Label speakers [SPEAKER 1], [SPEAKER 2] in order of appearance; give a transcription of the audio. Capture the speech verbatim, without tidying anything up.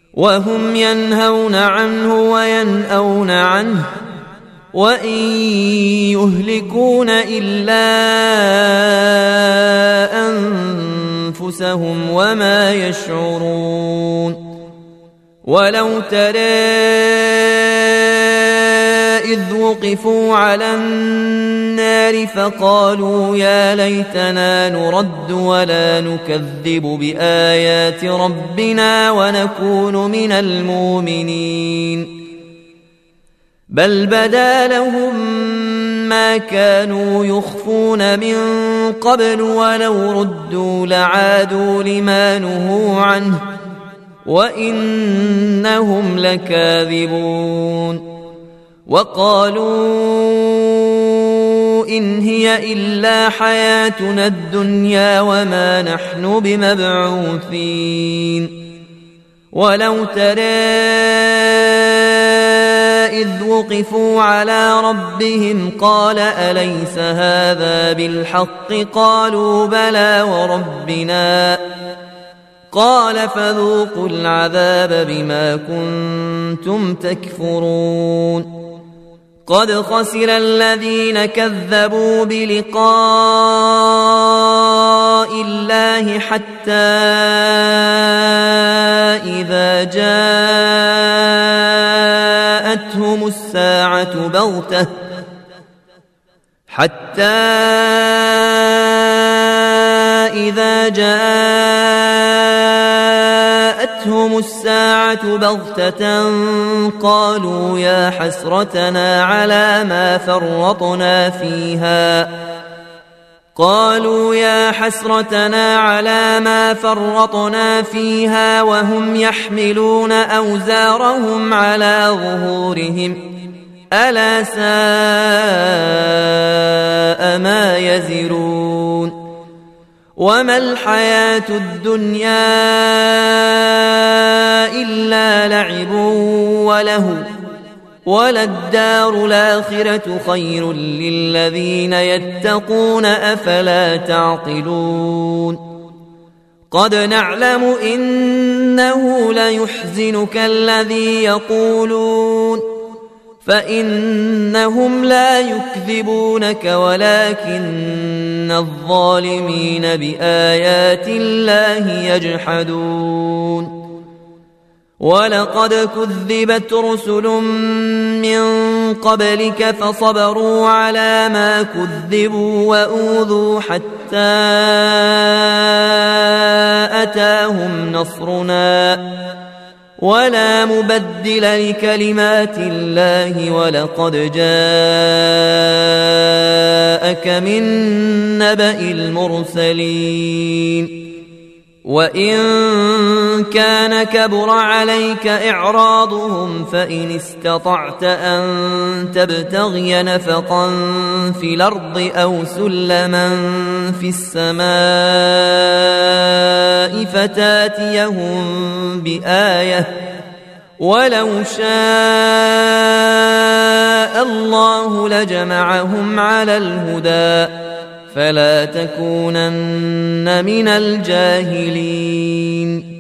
[SPEAKER 1] وهم ينهون عنه وينأون عنه وإن يهلكون إلا أنفسهم وما يشعرون. ولو ترى إذ وقفوا على النار فقالوا يا ليتنا نرد ولا نكذب بآيات ربنا ونكون من المؤمنين بل بدا لهم ما كانوا يخفون من قبل ولو ردوا لعادوا لما نهوا عنه وإنهم لكاذبون. وقالوا إن هي إلا حياتنا الدنيا وما نحن بمبعوثين. ولو ترى إذ وقفوا على ربهم قال أليس هذا بالحق قالوا بلى وربنا قال فذوقوا العذاب بما كنتم تكفرون. قد خسر الذين كذبوا بلقاء الله حتى إذا جاءتهم الساعة بغتة حتى إذا جاءتهم الساعة بغتة قالوا يا حسرتنا على ما فرطنا فيها قالوا يا حسرتنا على ما فرطنا فيها وهم يحملون أوزارهم على ظهورهم ألا ساء ما يزرون. وما الحياة الدنيا إلا لعب وله وللدار الآخرة خير للذين يتقون أفلا تعقلون. قد نعلم إنه ليحزنك الذي يقولون فإنهم لا يكذبونك ولكن الظالمين بآيات الله يجحدون. ولقد كذبت رسل من قبلك فصبروا على ما كذبوا وأوذوا حتى أتاهم نصرنا ولا مبدل لكلمات الله ولقد جاءك من نبأ المرسلين. وإن كان كبر عليك إعراضهم فإن استطعت أن تبتغي نفقا في الأرض أو سلما في السماء فتاتيهم بآية ولو شاء الله لجمعهم على الهدى فلا تكونن من الجاهلين.